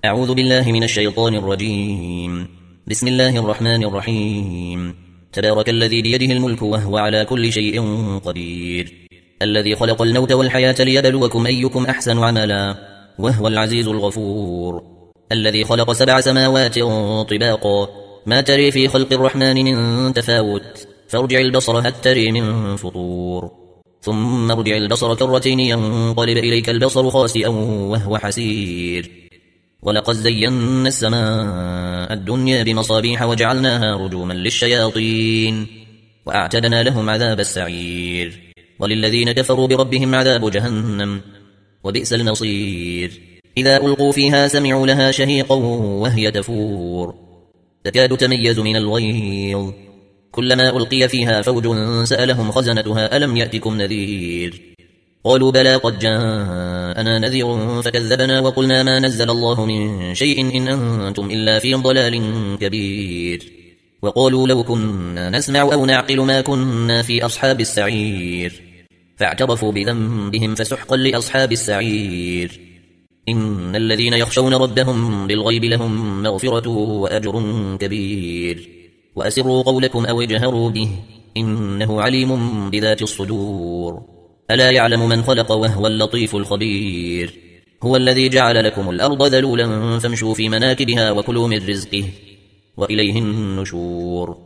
أعوذ بالله من الشيطان الرجيم. بسم الله الرحمن الرحيم. تبارك الذي بيده الملك وهو على كل شيء قدير، الذي خلق الموت والحياة ليبلوكم أيكم أحسن عملا، وهو العزيز الغفور. الذي خلق 7 سماوات طباقا، ما تري في خلق الرحمن من تفاوت، فارجع البصر هل تري من فطور، ثم ارجع البصر كرتين ينقلب إليك البصر خاسئا وهو حسير. ولقد زينا السماء الدنيا بمصابيح وجعلناها رجوما للشياطين، وأعتدنا لهم عذاب السعير. وللذين كفروا بربهم عذاب جهنم، وبئس المصير. إذا ألقوا فيها سمعوا لها شهيقا وهي تفور، تكاد تميز من الغيظ. كلما ألقي فيها فوج سألهم خزنتها ألم يأتكم نذير؟ قالوا بلى قد جاءنا نذير فكذبنا وقلنا ما نزل الله من شيء إن أنتم إلا في ضلال كبير. وقالوا لو كنا نسمع أو نعقل ما كنا في أصحاب السعير، فاعترفوا بذنبهم فسحقا لأصحاب السعير. إن الذين يخشون ربهم بالغيب لهم مغفرة وأجر كبير. وأسروا قولكم أو اجهروا به إنه عليم بذات الصدور. ألا يعلم من خلق وهو اللطيف الخبير. هو الذي جعل لكم الأرض ذلولا فامشوا في مناكبها وكلوا من رزقه وإليه النشور.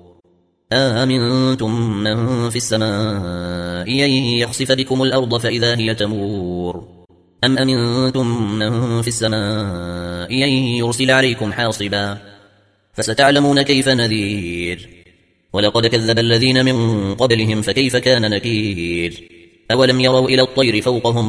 آمنتم من في السماء أن يخسف بكم الأرض فإذا هي تمور، أم أمنتم من في السماء أن يرسل عليكم حاصبا، فستعلمون كيف نذير. ولقد كذب الذين من قبلهم فكيف كان نكير. أولم يروا إلى الطير فوقهم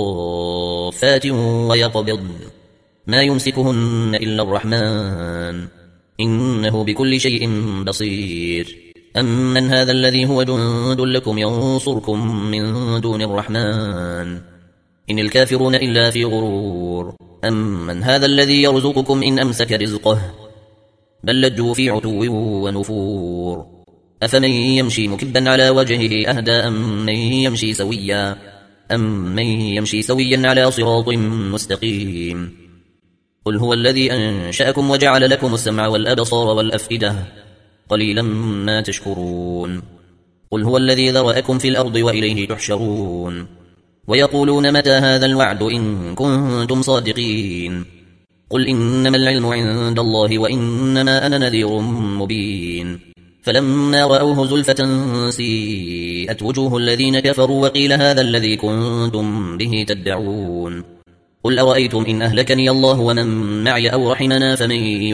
صافات ويقبض ما يمسكهن إلا الرحمن إنه بكل شيء بصير. أمن هذا الذي هو جند لكم ينصركم من دون الرحمن إن الكافرون إلا في غرور. أمن هذا الذي يرزقكم إن أمسك رزقه بل لجوا في عتو ونفور. أفمن يمشي مكبا على وجهه أهدى أم من يمشي سويا على صراط مستقيم. قل هو الذي أنشأكم وجعل لكم السمع والأبصار والأفئدة قليلا ما تشكرون. قل هو الذي ذرأكم في الأرض وإليه تحشرون. ويقولون متى هذا الوعد إن كنتم صادقين. قل إنما العلم عند الله وإنما أنا نذير مبين. فلما رأوه زلفة سيئت وجوه الذين كفروا وقيل هذا الذي كنتم به تدعون. قل أرأيتم إن أهلكني الله ومن معي أو رحمنا فمن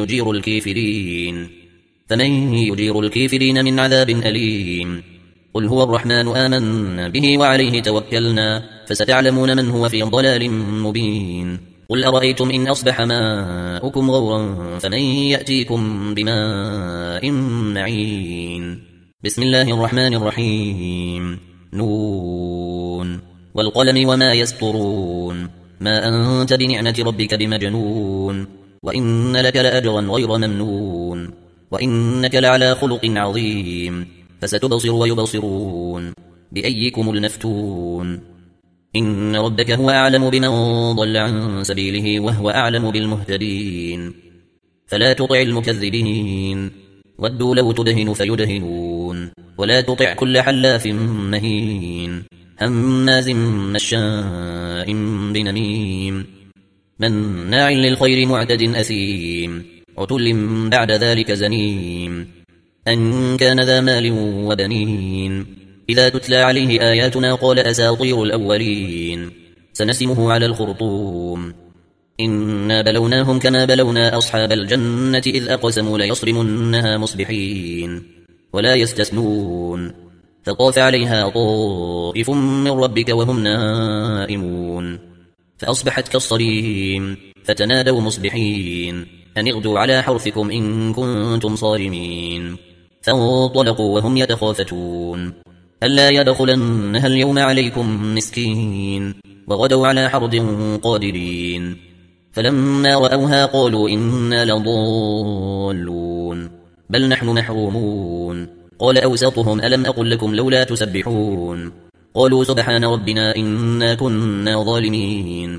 يجير الكافرين من عذاب أليم. قل هو الرحمن آمنا به وعليه توكلنا فستعلمون من هو في ضلال مبين. قل أرأيتم إن أصبح ماؤكم غورا فمن يأتيكم بماء معين. بسم الله الرحمن الرحيم. نون والقلم وما يسطرون. ما أنت بنعمة ربك بمجنون، وإن لك لأجرا غير ممنون، وإنك لعلى خلق عظيم. فستبصر ويبصرون بأيكم المفتون. إن ربك هو أعلم بمن ضل عن سبيله وهو أعلم بالمهتدين. فلا تطع المكذبين ودوا لو تدهن فيدهنون. ولا تطع كل حلاف مهين هماز مشاء بنميم مناع للخير معتد أثيم عتل بعد ذلك زنيم أن كان ذا مال وبنين. إذا تتلى عليه آياتنا قال أساطير الأولين سنسمه على الخرطوم. إنا بلوناهم كما بلونا أصحاب الجنة إذ أقسموا ليصرمنها مصبحين ولا يستثنون. فطاف عليها طائف من ربك وهم نائمون فأصبحت كالصريم فتنادوا مصبحين أن اغدوا على حرثكم إن كنتم صارمين. فانطلقوا وهم يتخافتون ألا يدخلنها اليوم عليكم مسكين وغدوا على حرد قادرين. فلما رأوها قالوا إنا لضالون بل نحن محرومون. قال أوسطهم ألم أقل لكم لولا تسبحون. قالوا سبحان ربنا إنا كنا ظالمين.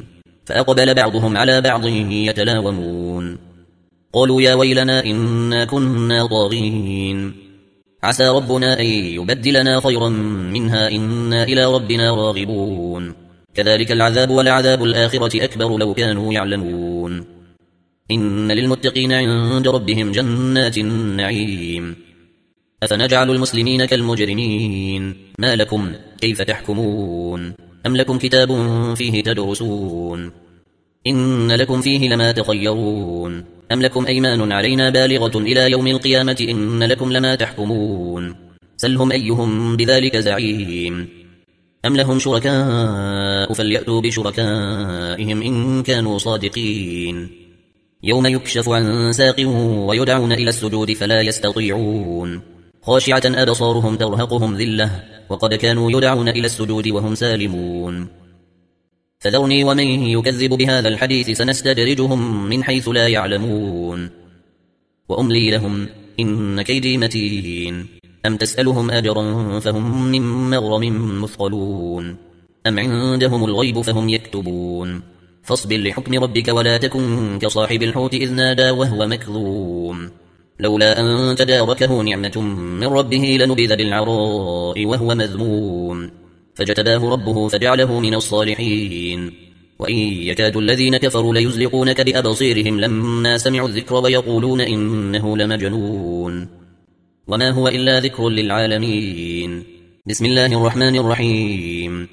فأقبل بعضهم على بعض يتلاومون قالوا يا ويلنا إنا كنا طاغين عسى ربنا أن يبدلنا خيرا منها إنا إلى ربنا راغبون كذلك العذاب ولعذاب الآخرة أكبر لو كانوا يعلمون إن للمتقين عند ربهم جنات النعيم أفنجعل المسلمين كالمجرمين ما لكم كيف تحكمون أم لكم كتاب فيه تدرسون إن لكم فيه لما تخيرون أم لكم أيمان علينا بالغة إلى يوم القيامة إن لكم لما تحكمون سلهم أيهم بذلك زعيم أم لهم شركاء فليأتوا بشركائهم إن كانوا صادقين يوم يكشف عن ساق ويدعون إلى السجود فلا يستطيعون خاشعة أبصارهم ترهقهم ذلة وقد كانوا يدعون إلى السجود وهم سالمون فذرني ومن يكذب بهذا الحديث سنستدرجهم من حيث لا يعلمون وأملي لهم إن كيدي متين أم تسألهم أجرا فهم من مغرم مثقلون أم عندهم الغيب فهم يكتبون فاصبر لحكم ربك ولا تكن كصاحب الحوت إذ نادى وهو مكظوم لولا أن تداركه نعمة من ربه لنبذ بالعراء وهو مذموم فاجتباه ربه فجعله من الصالحين وإن يكاد الذين كفروا ليزلقونك بأبصيرهم لما سمعوا الذكر ويقولون إنه لمجنون وما هو إلا ذكر للعالمين بسم الله الرحمن الرحيم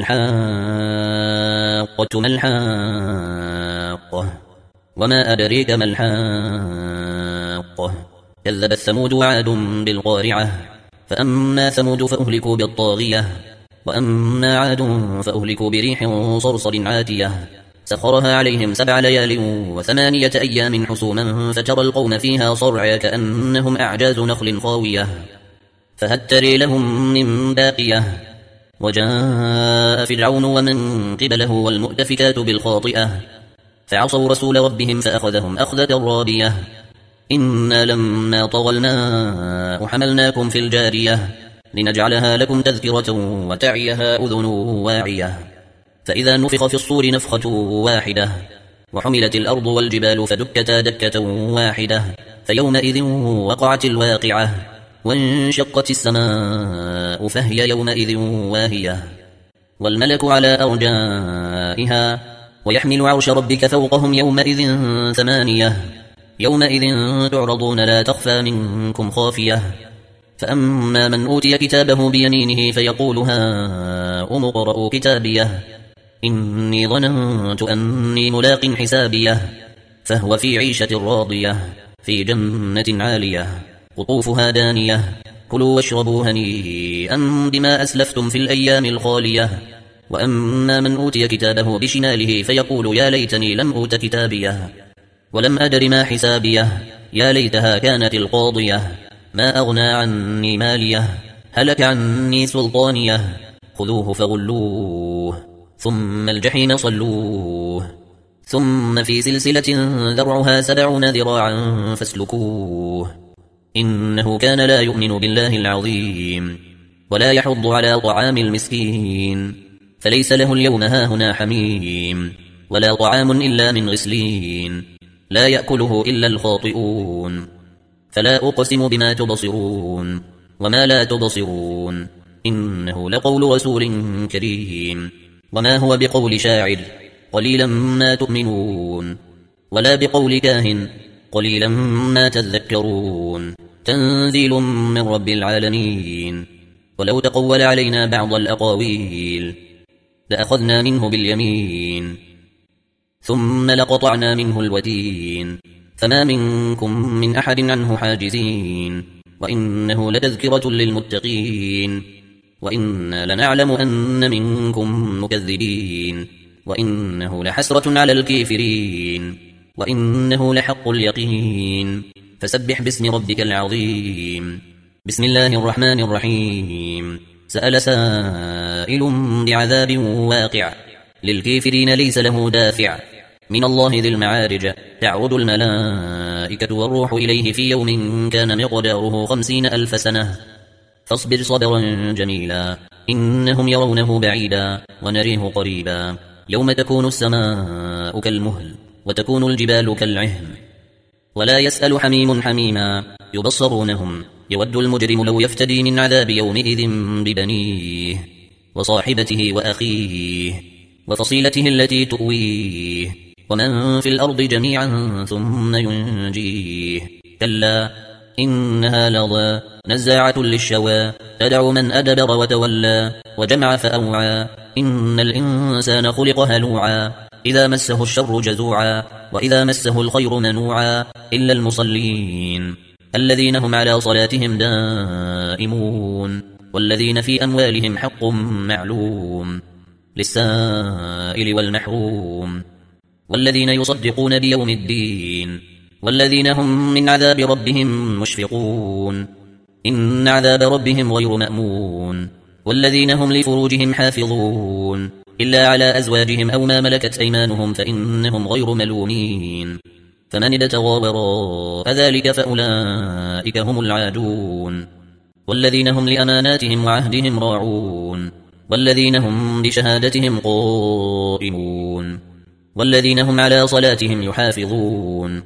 الحاقة ما الحاقة وما أدريك ما الحاقة كذبت ثمود وعاد بالقارعة فأما ثمود فأهلكوا بالطاغية وأما عاد فأهلكوا بريح صرصر عاتية سخرها عليهم 7 ليال و8 أيام حسوما فترى القوم فيها صرعا كأنهم أعجاز نخل خاوية فهل تري لهم من باقية وجاء فرعون ومن قبله والمؤتفكات بالخاطئة فعصوا رسول ربهم فأخذهم أخذة رابية إنا لما طغى الماء حملناكم في الجارية لنجعلها لكم تذكرة وتعيها أذن واعية فإذا نفخ في الصور نفخة واحدة وحملت الأرض والجبال فدكتا دكة واحدة فيومئذ وقعت الواقعة وانشقت السماء فهي يومئذ واهية والملك على أرجائها ويحمل عرش ربك فوقهم يومئذ 8 يومئذ تعرضون لا تخفى منكم خافية فأما من أوتي كتابه بيمينه فيقول هاؤم اقرءوا كتابيه إني ظننت أني ملاق حسابيه فهو في عيشة راضية في جنة عالية قطوفها دانية كلوا واشربوا هنيئا بما أسلفتم في الأيام الخالية وأما من أوتي كتابه بشماله فيقول يا ليتني لم أوت كتابيه ولم أدر ما حسابيه يا ليتها كانت القاضية ما أغنى عني ماليه هلك عني سلطانيه خذوه فغلوه ثم الجحيم صلوه ثم في سلسلة ذرعها 70 ذراعا فاسلكوه إنه كان لا يؤمن بالله العظيم ولا يحض على طعام المسكين فليس له اليوم هاهنا حميم ولا طعام إلا من غسلين لا يأكله إلا الخاطئون فلا أقسم بما تبصرون وما لا تبصرون إنه لقول رسول كريم وما هو بقول شاعر قليلا ما تؤمنون ولا بقول كاهن قليلا ما تذكرون تنزيل من رب العالمين ولو تقول علينا بعض الأقاويل لأخذنا منه باليمين ثم لقطعنا منه الوتين فما منكم من أحد عنه حاجزين وإنه لتذكرة للمتقين وإنا لنعلم أن منكم مكذبين وإنه لحسرة على الكافرين وإنه لحق اليقين فسبح باسم ربك العظيم بسم الله الرحمن الرحيم سأل سائل بعذاب واقع للكافرين ليس له دافع من الله ذي المعارج تعرض الملائكة والروح إليه في يوم كان مقداره 50,000 سنة فاصبر صبرا جميلا إنهم يرونه بعيدا ونريه قريبا يوم تكون السماء كالمهل وتكون الجبال كالعهن ولا يسأل حميم حميما يبصرونهم يود المجرم لو يفتدي من عذاب يومئذ ببنيه وصاحبته وأخيه وفصيلته التي تؤويه ومن في الأرض جميعا ثم ينجيه كلا إنها لظى نزاعة للشوى تدع من أدبر وتولى وجمع فأوعى إن الإنسان خلق هلوعا إذا مسه الشر جزوعا وإذا مسه الخير منوعا إلا المصلين الذين هم على صلاتهم دائمون والذين في أموالهم حق معلوم للسائل والمحروم والذين يصدقون بيوم الدين والذين هم من عذاب ربهم مشفقون إن عذاب ربهم غير مأمون والذين هم لفروجهم حافظون إلا على أزواجهم أو ما ملكت أيمانهم فإنهم غير ملومين فمن ابتغى وراء ذلك فأولئك هم العادون والذين هم لأماناتهم وعهدهم راعون والذين هم بشهادتهم قائمون والذين هم على صلاتهم يحافظون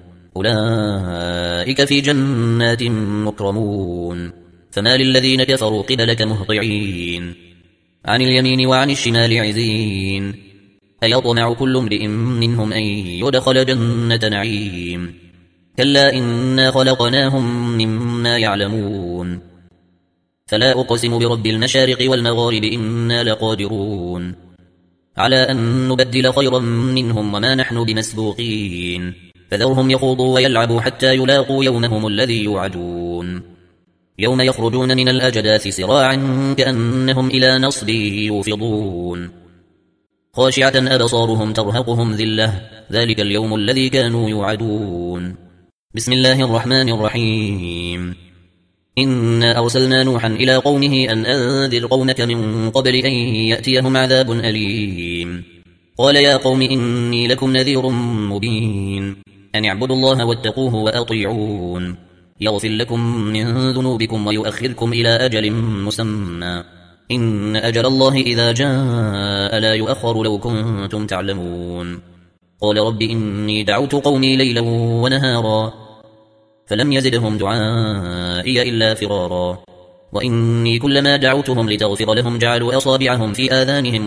أولئك في جنات مكرمون فما للذين كفروا قبلك مهطعين عن اليمين وعن الشمال عزين أيطمع كل امرئ منهم أن يدخل جنة نعيم كلا إنا خلقناهم مما يعلمون فلا أقسم برب المشارق والمغارب إنا لقادرون على أن نبدل خيرا منهم وما نحن بمسبوقين فذرهم يخوضوا ويلعبوا حتى يلاقوا يومهم الذي يوعدون يوم يخرجون من الأجداث سراعا كأنهم إلى نصب يوفضون خاشعة أبصارهم ترهقهم ذلة ذلك اليوم الذي كانوا يوعدون بسم الله الرحمن الرحيم إنا أرسلنا نوحا إلى قومه أن أنذر قومك من قبل أن يأتيهم عذاب أليم قال يا قوم إني لكم نذير مبين أن اعبدوا الله واتقوه وأطيعون يغفر لكم من ذنوبكم ويؤخركم إلى أجل مسمى إن أجل الله إذا جاء لا يؤخر لو كنتم تعلمون قال رب إني دعوت قومي ليلا ونهارا فلم يزدهم دعائي إلا فرارا وإني كلما دعوتهم لتغفر لهم جعلوا أصابعهم في آذانهم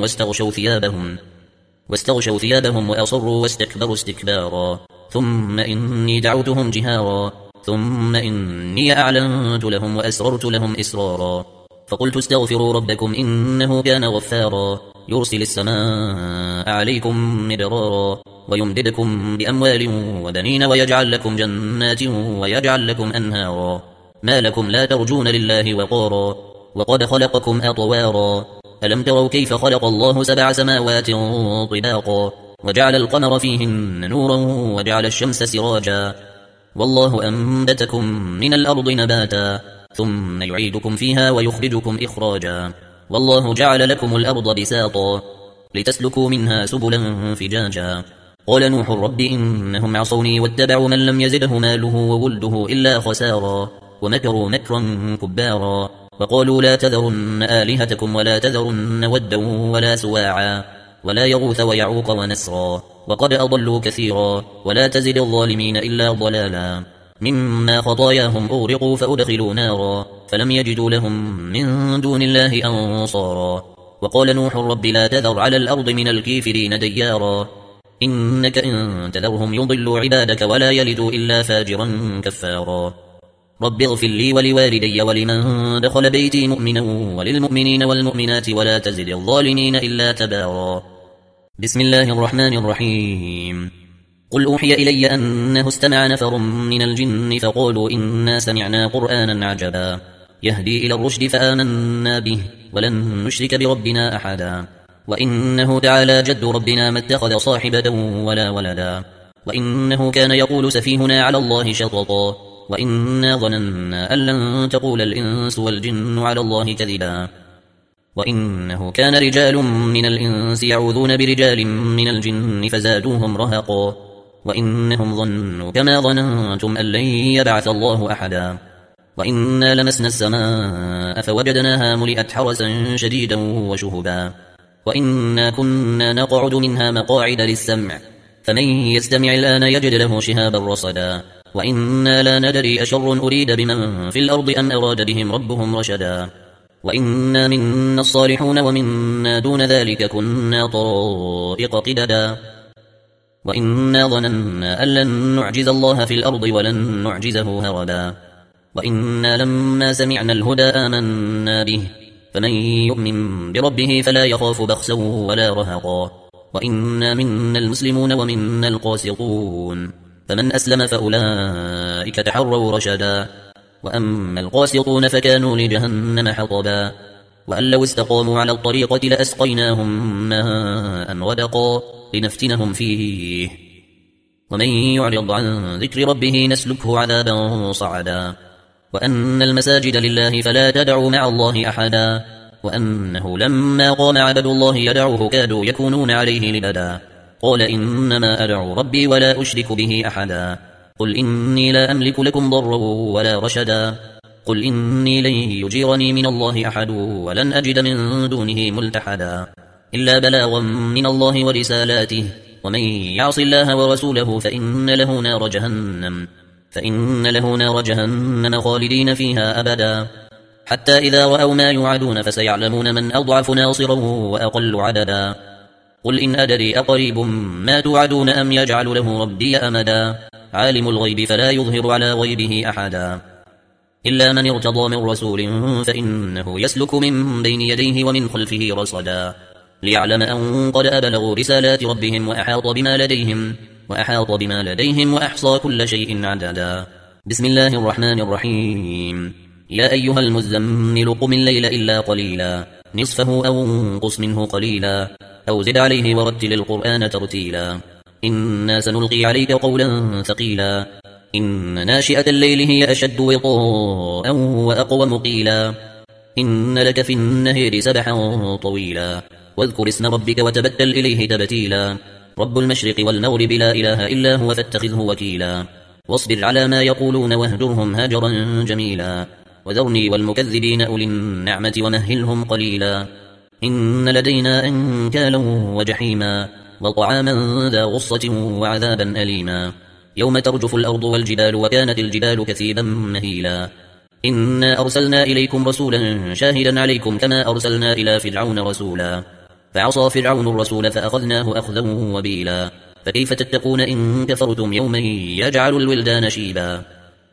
واستغشوا ثيابهم وأصروا واستكبروا استكبارا ثم إني دعوتهم جهارا ثم إني أعلنت لهم وأسررت لهم إسرارا فقلت استغفروا ربكم إنه كان غفارا يرسل السماء عليكم مدرارا ويمددكم بأموال وبنين ويجعل لكم جنات ويجعل لكم أنهارا ما لكم لا ترجون لله وقارا وقد خلقكم أطوارا ألم تروا كيف خلق الله 7 سماوات طباقا وجعل القمر فيهن نورا وجعل الشمس سراجا والله أنبتكم من الأرض نباتا ثم يعيدكم فيها ويخرجكم إخراجا والله جعل لكم الأرض بساطا لتسلكوا منها سبلا فجاجا قال نوح رب إنهم عصوني واتبعوا من لم يزده ماله وولده إلا خسارا ومكروا مكرا كبارا وقالوا لا تذرن آلهتكم ولا تذرن ودا ولا سواعا ولا يغوث ويعوق ونسرا وقد أضلوا كثيرا ولا تزد الظالمين إلا ضلالا مما خطاياهم أغرقوا فأدخلوا نارا فلم يجدوا لهم من دون الله أنصارا وقال نوح رب لا تذر على الأرض من الكافرين ديارا إنك إن تذرهم يضلوا عبادك ولا يلدوا إلا فاجرا كفارا رب اغفر لي ولوالدي ولمن دخل بيتي مؤمنا وللمؤمنين والمؤمنات ولا تزد الظالمين إلا تبارا بسم الله الرحمن الرحيم قل أوحي إلي أنه استمع نفر من الجن فقالوا إنا سمعنا قرآنا عجبا يهدي إلى الرشد فآمنا به ولن نشرك بربنا أحدا وإنه تعالى جد ربنا ما اتخذ صاحبة ولا ولدا وإنه كان يقول سفيهنا على الله شططا وإنا ظننا أن لن تقول الإنس والجن على الله كذبا وإنه كان رجال من الإنس يعوذون برجال من الجن فزادوهم رهقا وإنهم ظنوا كما ظننتم أن لن يبعث الله أحدا وإنا لمسنا السماء فوجدناها ملئت حرسا شديدا وشهبا وإنا كنا نقعد منها مقاعد للسمع فمن يستمع الآن يجد له شهابا رصدا وإنا لا ندري أشر أريد بمن في الأرض أم أراد بهم ربهم رشدا وإنا منا الصالحون ومنا دون ذلك كنا طرائق قددا وإنا ظننا أن لن نعجز الله في الأرض ولن نعجزه هربا وإنا لما سمعنا الهدى آمنا به فمن يؤمن بربه فلا يخاف بخسا ولا رهقا وإنا منا المسلمون ومنا القاسطون فمن أسلم فأولئك تحروا رشدا وأما القاسطون فكانوا لجهنم حطبا وأن لو استقاموا على الطريقة لأسقيناهم ماء غدقا لنفتنهم فيه ومن يعرض عن ذكر ربه نسلكه عذابا صعدا وأن المساجد لله فلا تدعوا مع الله أحدا وأنه لما قام عبد الله يدعوه كادوا يكونون عليه لبدا قال إنما أدعو ربي ولا أشرك به أحدا قل إني لا أملك لكم ضرا ولا رشدا قل إني لن يجيرني من الله أحد ولن أجد من دونه ملتحدا إلا بلاغا من الله ورسالاته ومن يعص الله ورسوله فإن له نار جهنم خالدين فيها أبدا حتى إذا رأوا ما يوعدون فسيعلمون من أضعف ناصرا وأقل عددا قل إن أدري أقريب ما توعدون أم يجعل له ربي أمدا عالم الغيب فلا يظهر على غيبه أحدا إلا من ارتضى من رسول فإنه يسلك من بين يديه ومن خلفه رصدا ليعلم أن قد أبلغوا رسالات ربهم وأحاط بما لديهم وأحصى كل شيء عددا بسم الله الرحمن الرحيم يا أيها المزمل قم الليل إلا قليلا نصفه أو انقص منه قليلا أو زد عليه ورتل القرآن ترتيلا إنا سنلقي عليك قولا ثقيلا إن ناشئة الليل هي أشد وطاء وأقوم قيلا إن لك في النهر سبحا طويلا واذكر اسم ربك وتبتل إليه تبتيلا رب المشرق والمغرب لا إله إلا هو فاتخذه وكيلا واصبر على ما يقولون واهجرهم هجرا جميلا وذرني والمكذبين أولي النعمة ومهلهم قليلا إن لدينا أنكالا وجحيما وطعاما ذا غصة وعذابا أليما يوم ترجف الأرض والجبال وكانت الجبال كثيبا مهيلا إنا أرسلنا إليكم رسولا شاهدا عليكم كما أرسلنا إلى فرعون رسولا فعصى فرعون الرسول فأخذناه أخذا وبيلا فكيف تتقون إن كفرتم يوما يجعل الولدان شيبا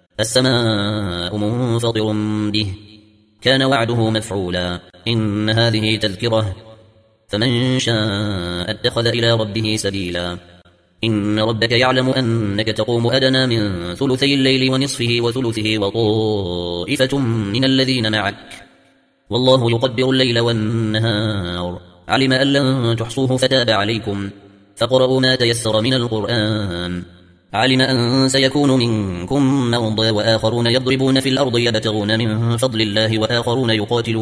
السماء منفطر به كان وعده مفعولا إن هذه تذكرة فمن شاء اتخذ إلى ربه سبيلا إن ربك يعلم أنك تقوم أدنى من ثلثي الليل ونصفه وثلثه وطائفة من الذين معك والله يقدر الليل والنهار علم أن لن تحصوه فتاب عليكم فقرأوا ما تيسر من القرآن علم أن سيكون منكم مرضى وآخرون يضربون في الأرض يبتغون من فضل الله وآخرون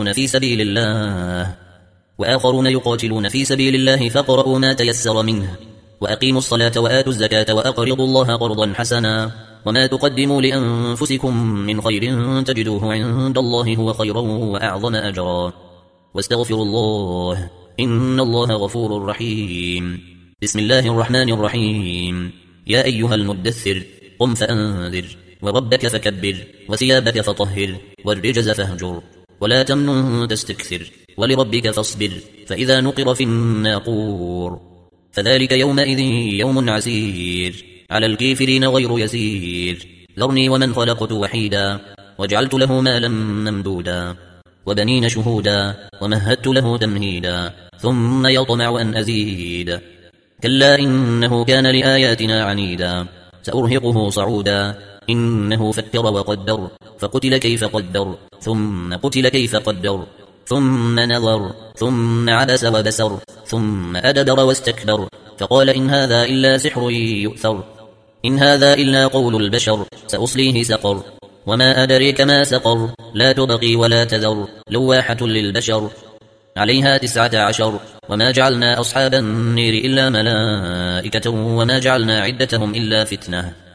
يقاتلون في سبيل الله فقرأوا ما تيسر منه وأقيموا الصلاة وآتوا الزكاة وأقرضوا الله قرضا حسنا وما تقدموا لأنفسكم من خير تجدوه عند الله هو خيرا وأعظم أجرا واستغفروا الله إن الله غفور رحيم بسم الله الرحمن الرحيم يا أيها المدثر قم فأنذر وربك فكبر وثيابك فطهر والرجز فاهجر ولا تمنن تستكثر ولربك فاصبر فإذا نقر في الناقور فذلك يومئذ يوم عسير على الكافرين غير يسير ذرني ومن خلقت وحيدا وجعلت له مالا ممدودا وبنين شهودا ومهدت له تمهيدا ثم يطمع أن أزيد كلا إنه كان لآياتنا عنيدا سأرهقه صعودا إنه فكر وقدر فقتل كيف قدر ثم قتل كيف قدر ثم نظر ثم عبس وبسر ثم أدبر واستكبر فقال إن هذا إلا سحر يؤثر إن هذا إلا قول البشر سأصليه سقر وما أدريك ما سقر لا تبقي ولا تذر لواحة للبشر عليها 19 وما جعلنا أصحاب النير إلا ملائكة وما جعلنا عدتهم إلا فتنة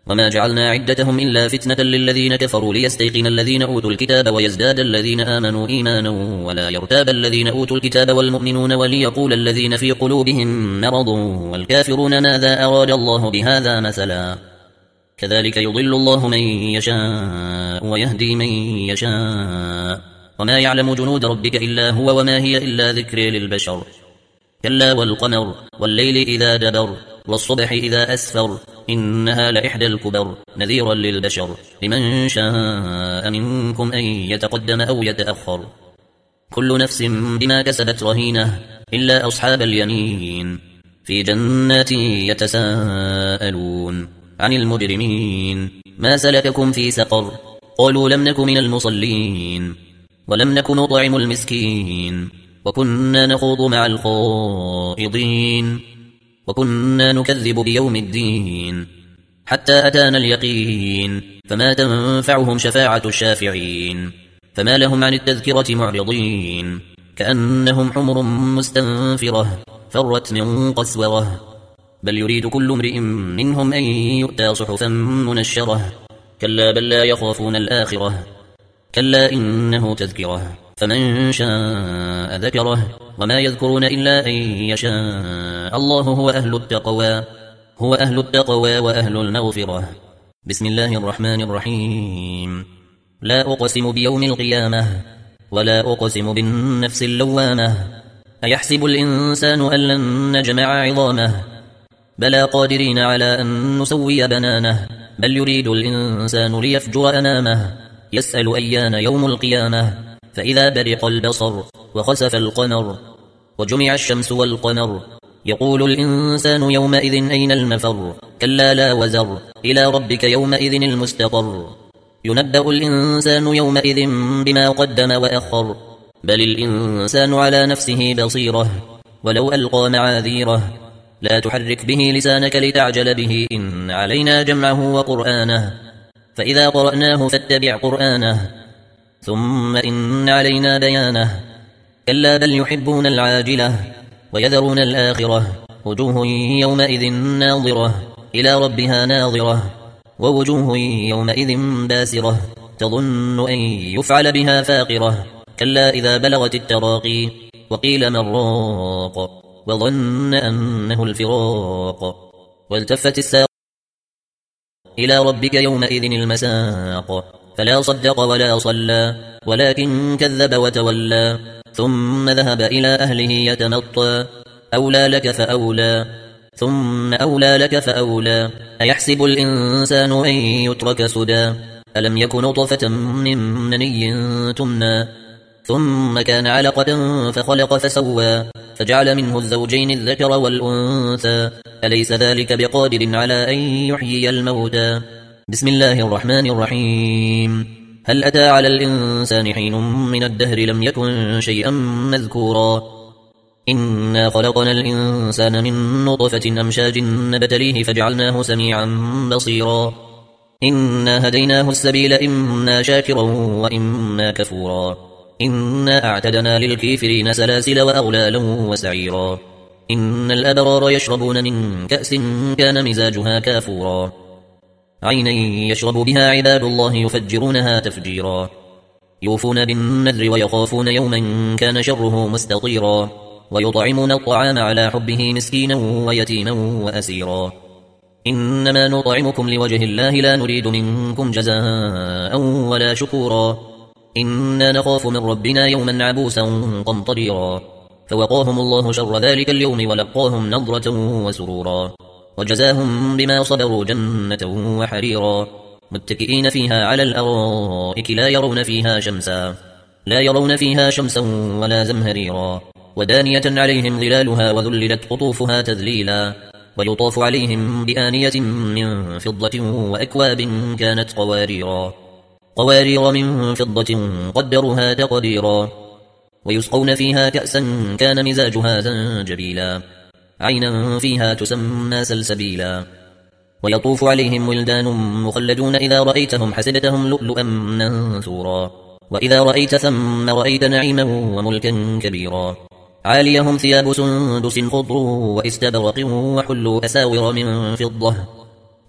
وما جعلنا عدتهم إلا فتنة للذين كفروا ليستيقن الذين أوتوا الكتاب ويزداد الذين آمنوا إيمانا ولا يرتاب الذين أوتوا الكتاب والمؤمنون وليقول الذين في قلوبهم مرض والكافرون ماذا أراد الله بهذا مثلا كذلك يضل الله من يشاء ويهدي من يشاء وما يعلم جنود ربك إلا هو وما هي إلا ذكر للبشر كلا والقمر والليل إذا دبر والصبح إذا أسفر إنها لإحدى الكبر نذيرا للبشر لمن شاء منكم أن يتقدم أو يتأخر كل نفس بما كسبت رهينة إلا أصحاب اليمين في جنات يتساءلون عن المجرمين ما سلككم في سقر قالوا لم نك من المصلين ولم نك نطعم المسكين وكنا نخوض مع الخائضين وكنا نكذب بيوم الدين حتى أتانا اليقين فما تنفعهم شفاعة الشافعين فما لهم عن التذكرة معرضين كأنهم حمر مستنفرة فرت من قسورة بل يريد كل امرئ منهم أن يؤتى صحفا منشرة كلا بل لا يخافون الآخرة كلا إنه تذكرة فمن شاء ذكره وما يذكرون إلا أن يشاء الله هو أهل التقوى وأهل المغفرة بسم الله الرحمن الرحيم لا أقسم بيوم القيامة ولا أقسم بالنفس اللوامة أيحسب الإنسان أن لن نجمع عظامه بلى قادرين على أن نسوي بنانه بل يريد الإنسان ليفجر أمامه يسأل أيان يوم القيامة فإذا برق البصر وخسف القمر وجمع الشمس والقمر يقول الإنسان يومئذ أين المفر كلا لا وزر إلى ربك يومئذ المستقر ينبأ الإنسان يومئذ بما قدم وأخر بل الإنسان على نفسه بصيرة ولو ألقى معاذيره لا تحرك به لسانك لتعجل به إن علينا جمعه وقرآنه فإذا قرأناه فاتبع قرآنه ثم إن علينا بيانه كلا بل يحبون العاجلة ويذرون الآخرة وجوه يومئذ ناظرة إلى ربها ناظرة ووجوه يومئذ باسرة تظن أن يفعل بها فاقرة كلا إذا بلغت التراقي وقيل من راق وظن أنه الفراق والتفت الساق إلى ربك يومئذ المساق فلا صدق ولا صلى ولكن كذب وتولى ثم ذهب إلى أهله يتمطى أولى لك فأولى ثم أولى لك فأولى أيحسب الإنسان أن يترك سدى ألم يكن نطفة من مني تمنى ثم كان علقة فخلق فسوى فجعل منه الزوجين الذكر والأنثى أليس ذلك بقادر على أن يحيي الموتى بسم الله الرحمن الرحيم هل أتى على الإنسان حين من الدهر لم يكن شيئا مذكورا إنا خلقنا الإنسان من نطفة أمشاج نبتليه فجعلناه سميعا بصيرا إنا هديناه السبيل إما شاكرا وإما كفورا إنا أعتدنا للكافرين سلاسل وأغلالا وسعيرا إن الأبرار يشربون من كأس كان مزاجها كافورا عينا يشرب بها عباد الله يفجرونها تفجيرا يوفون بالنذر ويخافون يوما كان شره مستطيرا ويطعمون الطعام على حبه مسكينا ويتيما وأسيرا إنما نطعمكم لوجه الله لا نريد منكم جزاء ولا شكورا إنا نخاف من ربنا يوما عبوسا قمطريرا فوقاهم الله شر ذلك اليوم ولقاهم نضرة وسرورا وجزاهم بما صبروا جنة وحريرا متكئين فيها على الأرائك لا يرون فيها شمسا ولا زمهريرا ودانية عليهم ظلالها وذللت قطوفها تذليلا ويطاف عليهم بآنية من فضة وأكواب كانت قوارير من فضة قدرها تقديرا ويسقون فيها كأسا كان مزاجها زنجبيلا عينا فيها تسمى سلسبيلا ويطوف عليهم ولدان مخلدون إذا رأيتهم حسبتهم لؤلؤا منثورا وإذا رأيت ثم رأيت نعيما وملكا كبيرا عاليهم ثياب سندس خضر واستبرق وحلوا أساور من فضة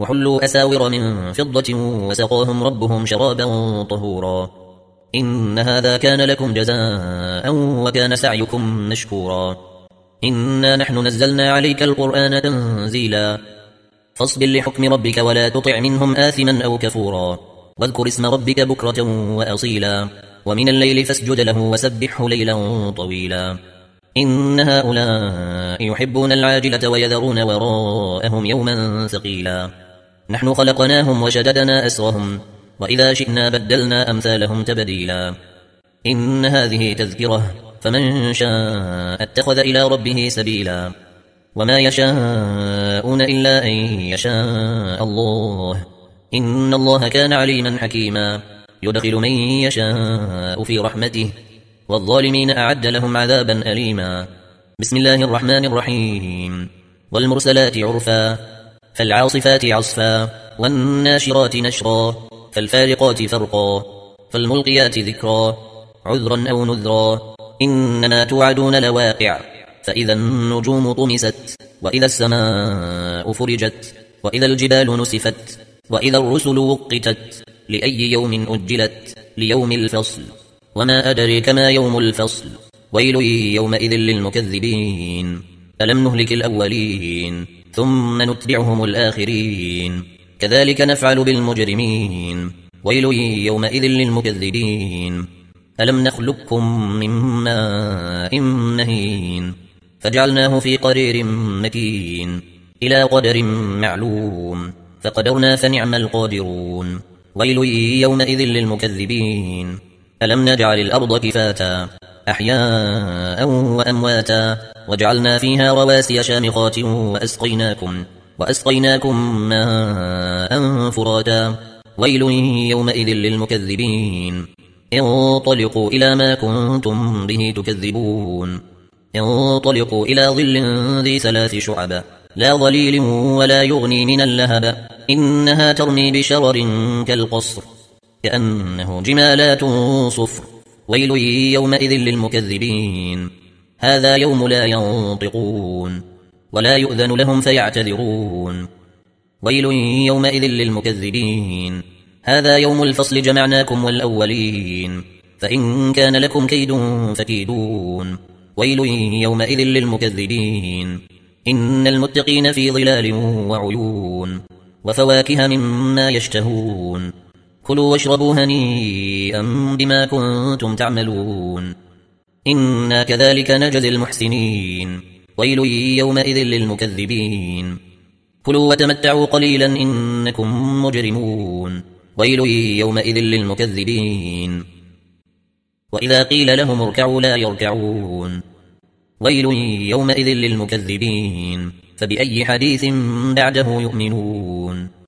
وحلوا أساور من فضة وسقاهم ربهم شرابا طهورا إن هذا كان لكم جزاء وكان سعيكم مشكورا إنا نحن نزلنا عليك القرآن تنزيلا فاصبر لحكم ربك ولا تطع منهم آثما أو كفورا واذكر اسم ربك بكرة وأصيلا ومن الليل فاسجد له وسبحه ليلا طويلا إن هؤلاء يحبون العاجلة ويذرون وراءهم يوما ثقيلا نحن خلقناهم وشددنا أسرهم وإذا شئنا بدلنا أمثالهم تبديلا إن هذه تذكرة فمن شاء اتخذ إلى ربه سبيلا وما يشاءون إلا أن يشاء الله إن الله كان عليما حكيما يدخل من يشاء في رحمته والظالمين أعد لهم عذابا أليما بسم الله الرحمن الرحيم والمرسلات عرفا فالعاصفات عصفا والناشرات نشرا فالفارقات فرقا فالملقيات ذكرا عذرا أو نذرا إنما توعدون لواقع فإذا النجوم طمست وإذا السماء فرجت وإذا الجبال نسفت وإذا الرسل وقتت لأي يوم أجلت ليوم الفصل وما أدريك ما يوم الفصل ويل يومئذ للمكذبين ألم نهلك الأولين ثم نتبعهم الآخرين كذلك نفعل بالمجرمين ويل يومئذ للمكذبين ألم نخلقكم من ماء مهين فجعلناه في قرير مكين إلى قدر معلوم فقدرنا فنعم القادرون ويل يومئذ للمكذبين ألم نجعل الأرض كفاتا أحياء وأمواتا وجعلنا فيها رواسي شامخات وأسقيناكم ماء فراتا ويل يومئذ للمكذبين انطلقوا إلى ما كنتم به تكذبون انطلقوا إلى ظل ذي 3 شعب لا ظليل ولا يغني من اللهب إنها ترمي بشرر كالقصر كأنه جمالات صفر ويل يومئذ للمكذبين هذا يوم لا ينطقون ولا يؤذن لهم فيعتذرون ويل يومئذ للمكذبين هذا يوم الفصل جمعناكم والأولين فإن كان لكم كيد فكيدون ويل يومئذ للمكذبين إن المتقين في ظلال وعيون وفواكه مما يشتهون كلوا واشربوا هنيئا بما كنتم تعملون إنا كذلك نجزي المحسنين ويل يومئذ للمكذبين كلوا وتمتعوا قليلا إنكم مجرمون ويل يومئذ للمكذبين وإذا قيل لهم اركعوا لا يركعون ويل يومئذ للمكذبين فبأي حديث بعده يؤمنون